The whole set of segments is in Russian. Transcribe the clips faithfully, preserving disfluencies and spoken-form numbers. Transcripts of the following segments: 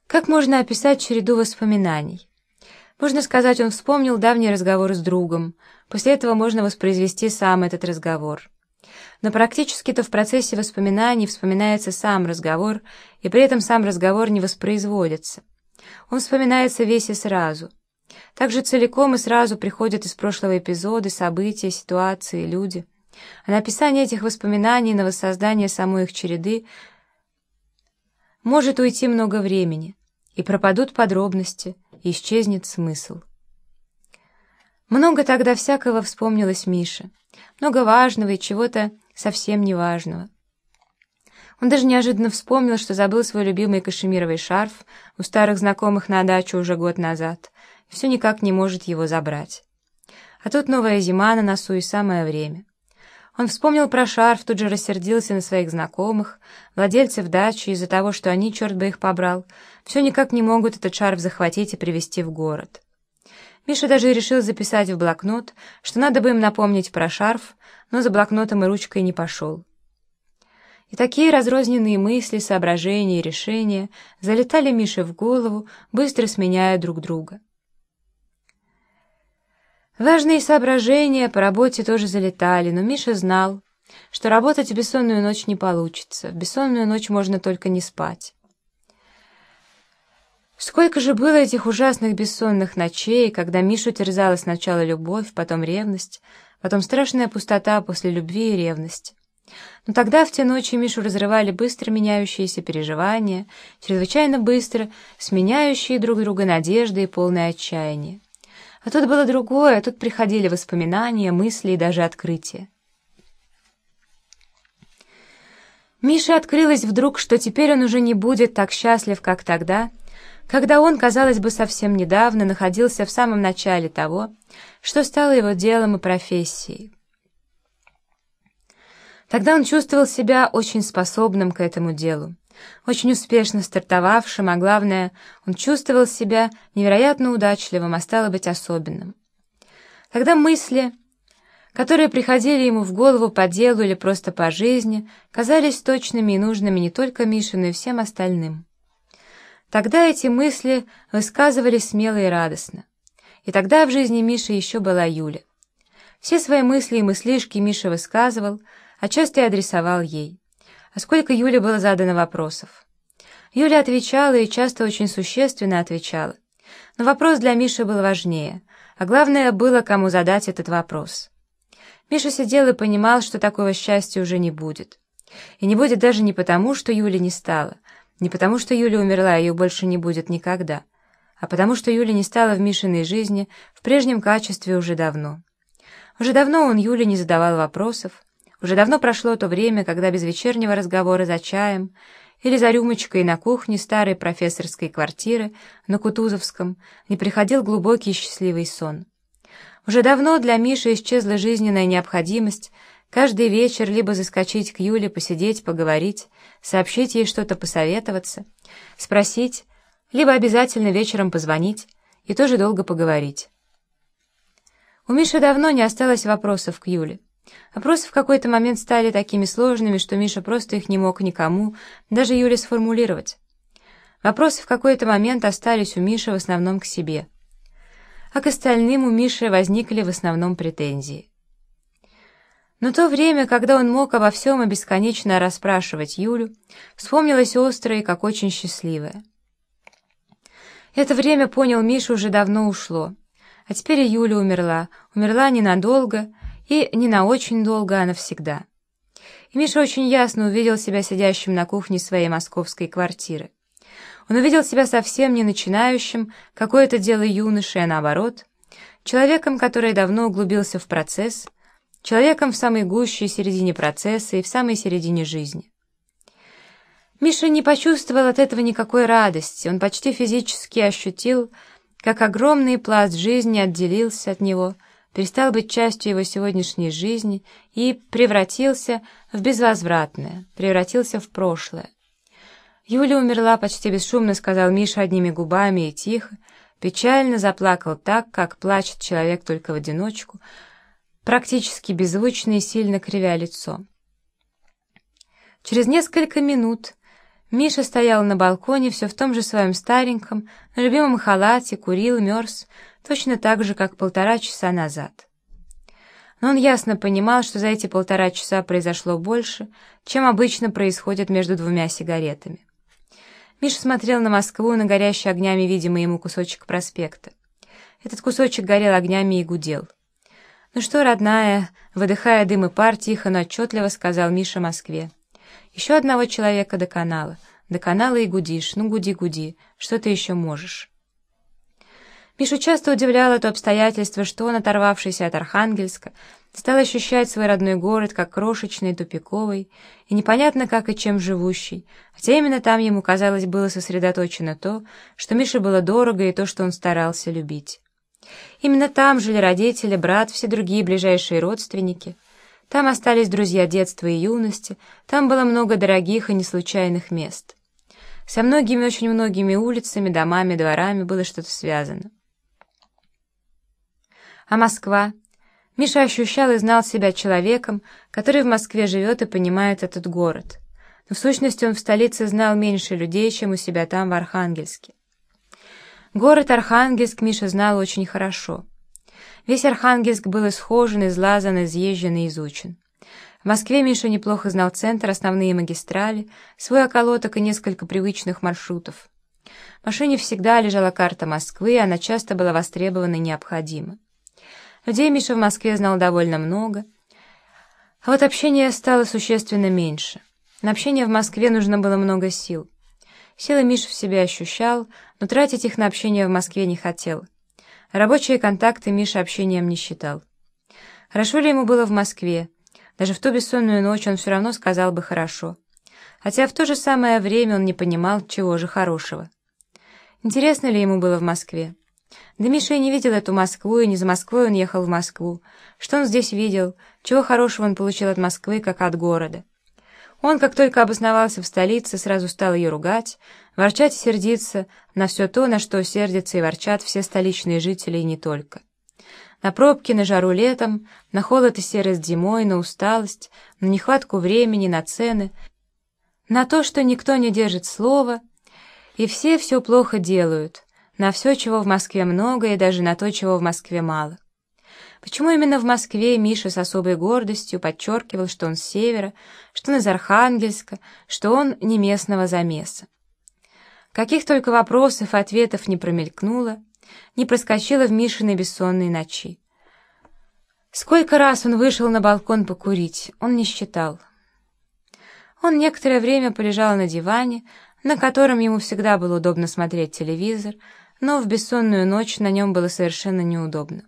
Как можно описать череду воспоминаний? Можно сказать, он вспомнил давний разговор с другом. После этого можно воспроизвести сам этот разговор. Но практически-то в процессе воспоминаний вспоминается сам разговор, и при этом сам разговор не воспроизводится. Он вспоминается весь и сразу. Также целиком и сразу приходят из прошлого эпизоды, события, ситуации, люди. А на описание этих воспоминаний, на воссоздание самой их череды может уйти много времени, и пропадут подробности, и исчезнет смысл. Много тогда всякого вспомнилось Мише, много важного и чего-то совсем неважного. Он даже неожиданно вспомнил, что забыл свой любимый кашемировый шарф у старых знакомых на дачу уже год назад, и все никак не может его забрать. А тут новая зима на носу и самое время. Он вспомнил про шарф, тут же рассердился на своих знакомых, владельцев дачи, из-за того, что они, черт бы их побрал, все никак не могут этот шарф захватить и привезти в город. Миша даже решил записать в блокнот, что надо бы им напомнить про шарф, но за блокнотом и ручкой не пошел. И такие разрозненные мысли, соображения и решения залетали Мише в голову, быстро сменяя друг друга. Важные соображения по работе тоже залетали, но Миша знал, что работать в бессонную ночь не получится, в бессонную ночь можно только не спать. Сколько же было этих ужасных бессонных ночей, когда Мишу терзала сначала любовь, потом ревность, потом страшная пустота после любви и ревности. Но тогда в те ночи Мишу разрывали быстро меняющиеся переживания, чрезвычайно быстро сменяющие друг друга надежды и полное отчаяние. А тут было другое, а тут приходили воспоминания, мысли и даже открытия. Мише открылось вдруг, что теперь он уже не будет так счастлив, как тогда, когда он, казалось бы, совсем недавно находился в самом начале того, что стало его делом и профессией. Тогда он чувствовал себя очень способным к этому делу, очень успешно стартовавшим, а главное, он чувствовал себя невероятно удачливым, а стало быть, особенным. Тогда мысли, которые приходили ему в голову по делу или просто по жизни, казались точными и нужными не только Мише, но и всем остальным. Тогда эти мысли высказывались смело и радостно. И тогда в жизни Миши еще была Юля. Все свои мысли и мыслишки Миша высказывал, а часто и адресовал ей. А сколько Юле было задано вопросов. Юля отвечала и часто очень существенно отвечала. Но вопрос для Миши был важнее, а главное было, кому задать этот вопрос. Миша сидел и понимал, что такого счастья уже не будет. И не будет даже не потому, что Юли не стало, не потому, что Юля умерла, и ее больше не будет никогда, а потому, что Юля не стала в Мишиной жизни в прежнем качестве уже давно. Уже давно он Юле не задавал вопросов, уже давно прошло то время, когда без вечернего разговора за чаем или за рюмочкой на кухне старой профессорской квартиры на Кутузовском не приходил глубокий и счастливый сон. Уже давно для Миши исчезла жизненная необходимость каждый вечер либо заскочить к Юле, посидеть, поговорить, сообщить ей что-то, посоветоваться, спросить, либо обязательно вечером позвонить и тоже долго поговорить. У Миши давно не осталось вопросов к Юле. Вопросы в какой-то момент стали такими сложными, что Миша просто их не мог никому, даже Юле, сформулировать. Вопросы в какой-то момент остались у Миши в основном к себе. А к остальным у Миши возникли в основном претензии. Но то время, когда он мог обо всем и бесконечно расспрашивать Юлю, вспомнилось острое, как очень счастливое. Это время, понял Миша, уже давно ушло. А теперь и Юля умерла, умерла ненадолго, и не на очень долго, а навсегда. И Миша очень ясно увидел себя сидящим на кухне своей московской квартиры. Он увидел себя совсем не начинающим какое-то дело юношей, а наоборот, человеком, который давно углубился в процесс, человеком в самой гуще и середине процесса и в самой середине жизни. Миша не почувствовал от этого никакой радости, он почти физически ощутил, как огромный пласт жизни отделился от него, перестал быть частью его сегодняшней жизни и превратился в безвозвратное, превратился в прошлое. Юля умерла почти бесшумно, сказал Миша одними губами и тихо, печально заплакал так, как плачет человек только в одиночку, практически беззвучно и сильно кривя лицо. Через несколько минут Миша стоял на балконе все в том же своем стареньком, любимом халате, курил, мерз, точно так же, как полтора часа назад. Но он ясно понимал, что за эти полтора часа произошло больше, чем обычно происходит между двумя сигаретами. Миша смотрел на Москву, на горящий огнями видимый ему кусочек проспекта. Этот кусочек горел огнями и гудел. «Ну что, родная», выдыхая дым и пар, тихо, но отчетливо сказал Миша Москве. «Еще одного человека до канала. До канала и гудишь. Ну, гуди, гуди. Что ты еще можешь?» Мишу часто удивляло то обстоятельство, что он, оторвавшийся от Архангельска, стал ощущать свой родной город как крошечный, тупиковый и непонятно как и чем живущий, хотя именно там ему, казалось, было сосредоточено то, что Мише было дорого и то, что он старался любить. Именно там жили родители, брат, все другие ближайшие родственники. Там остались друзья детства и юности, там было много дорогих и неслучайных мест. Со многими, очень многими улицами, домами, дворами было что-то связано. А Москва? Миша ощущал и знал себя человеком, который в Москве живет и понимает этот город. Но в сущности он в столице знал меньше людей, чем у себя там, в Архангельске. Город Архангельск Миша знал очень хорошо. Весь Архангельск был исхожен, излазан, изъезжен и изучен. В Москве Миша неплохо знал центр, основные магистрали, свой околоток и несколько привычных маршрутов. В машине всегда лежала карта Москвы, и она часто была востребована и необходима. Людей Миша в Москве знал довольно много, а вот общения стало существенно меньше. На общение в Москве нужно было много сил. Силы Миша в себе ощущал, но тратить их на общение в Москве не хотел. Рабочие контакты Миша общением не считал. Хорошо ли ему было в Москве? Даже в ту бессонную ночь он все равно сказал бы «хорошо». Хотя в то же самое время он не понимал, чего же хорошего. Интересно ли ему было в Москве? Да Миша и не видел эту Москву, и не за Москвой он ехал в Москву. Что он здесь видел? Чего хорошего он получил от Москвы, как от города? Он, как только обосновался в столице, сразу стал ее ругать, ворчать и сердиться на все то, на что сердятся и ворчат все столичные жители и не только. На пробки, на жару летом, на холод и серость зимой, на усталость, на нехватку времени, на цены, на то, что никто не держит слова, и все все плохо делают, на все, чего в Москве много, и даже на то, чего в Москве мало. Почему именно в Москве Миша с особой гордостью подчеркивал, что он с севера, что он из Архангельска, что он не местного замеса? Каких только вопросов и ответов не промелькнуло, не проскочило в Мишиной бессонной ночи. Сколько раз он вышел на балкон покурить, он не считал. Он некоторое время полежал на диване, на котором ему всегда было удобно смотреть телевизор, но в бессонную ночь на нем было совершенно неудобно.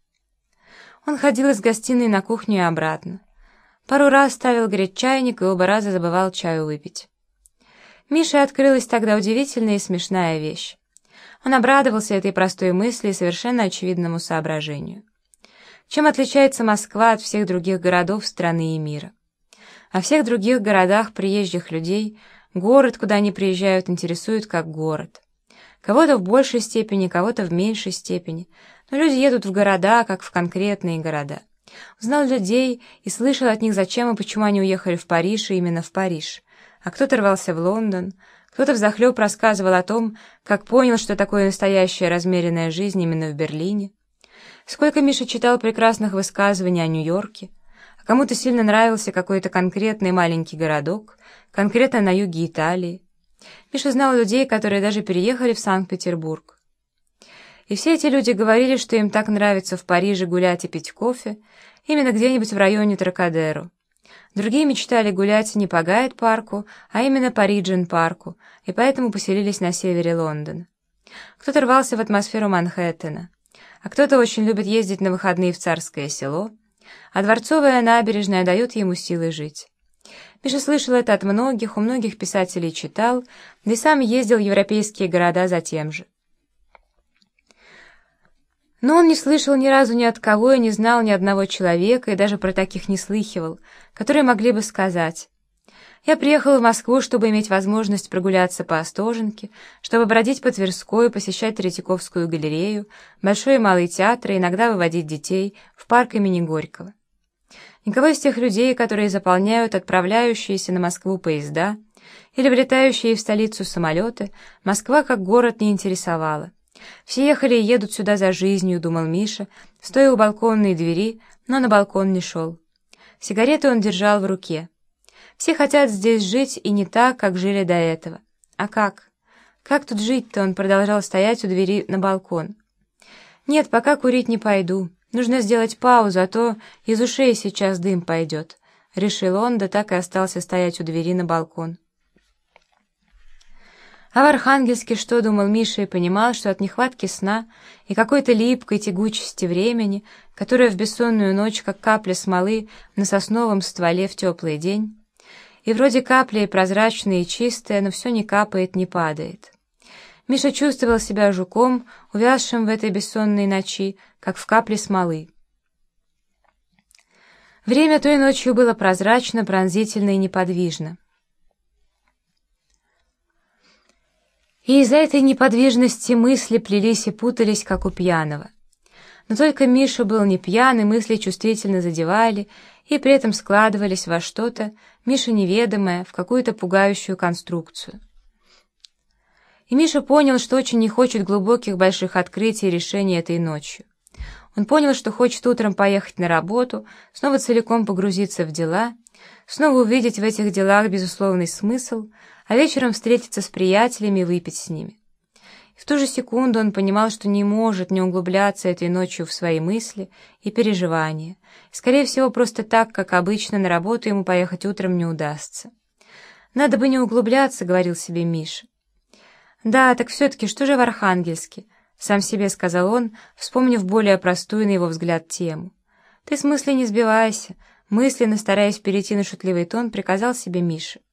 Он ходил из гостиной на кухню и обратно. Пару раз ставил греть чайник и оба раза забывал чаю выпить. Мише открылась тогда удивительная и смешная вещь. Он обрадовался этой простой мысли и совершенно очевидному соображению. Чем отличается Москва от всех других городов страны и мира? О всех других городах приезжих людей город, куда они приезжают, интересует как город. Кого-то в большей степени, кого-то в меньшей степени, но люди едут в города, как в конкретные города. Узнал людей и слышал от них, зачем и почему они уехали в Париж и именно в Париж. А кто-то рвался в Лондон, кто-то взахлеб рассказывал о том, как понял, что такое настоящая размеренная жизнь именно в Берлине. Сколько Миша читал прекрасных высказываний о Нью-Йорке, а кому-то сильно нравился какой-то конкретный маленький городок, конкретно на юге Италии. Миша знал людей, которые даже переехали в Санкт-Петербург. И все эти люди говорили, что им так нравится в Париже гулять и пить кофе, именно где-нибудь в районе Трокадеро. Другие мечтали гулять не по Гайд-парку, а именно по Риджент-парку, и поэтому поселились на севере Лондона. Кто-то рвался в атмосферу Манхэттена, а кто-то очень любит ездить на выходные в Царское Село, а Дворцовая набережная дает ему силы жить. Миша слышал это от многих, у многих писателей читал, да и сам ездил в европейские города за тем же. Но он не слышал ни разу ни от кого и не знал ни одного человека, и даже про таких не слыхивал, которые могли бы сказать: «Я приехал в Москву, чтобы иметь возможность прогуляться по Остоженке, чтобы бродить по Тверской, посещать Третьяковскую галерею, Большой и Малый театры, иногда выводить детей в парк имени Горького». Никого из тех людей, которые заполняют отправляющиеся на Москву поезда, Или влетающие в столицу самолеты Москва как город не интересовала. Все ехали и едут сюда за жизнью, думал Миша, стоя у балконной двери, но на балкон не шел. Сигарету он держал в руке. Все хотят здесь жить и не так, как жили до этого. А как? Как тут жить-то? Он продолжал стоять у двери на балкон. Нет, пока курить не пойду. Нужно сделать паузу, а то из ушей сейчас дым пойдет. Решил он, да так и остался стоять у двери на балкон. А в Архангельске что думал Миша и понимал, что от нехватки сна и какой-то липкой тягучести времени, которая в бессонную ночь, как капля смолы на сосновом стволе в теплый день, и вроде капли и прозрачная и чистая, но все не капает, не падает. Миша чувствовал себя жуком, увязшим в этой бессонной ночи, как в капле смолы. Время той ночью было прозрачно, пронзительно и неподвижно. И из-за этой неподвижности мысли плелись и путались, как у пьяного. Но только Миша был не пьян, и мысли чувствительно задевали, и при этом складывались во что-то, Миша неведомое, в какую-то пугающую конструкцию. И Миша понял, что очень не хочет глубоких больших открытий и решений этой ночью. Он понял, что хочет утром поехать на работу, снова целиком погрузиться в дела, снова увидеть в этих делах безусловный смысл, а вечером встретиться с приятелями и выпить с ними. И в ту же секунду он понимал, что не может не углубляться этой ночью в свои мысли и переживания. И, скорее всего, просто так, как обычно, на работу ему поехать утром не удастся. «Надо бы не углубляться», — говорил себе Миша. «Да, так все-таки что же в Архангельске?» — сам себе сказал он, вспомнив более простую, на его взгляд, тему. «Ты с мысли не сбивайся», — мысленно, стараясь перейти на шутливый тон, приказал себе Миша.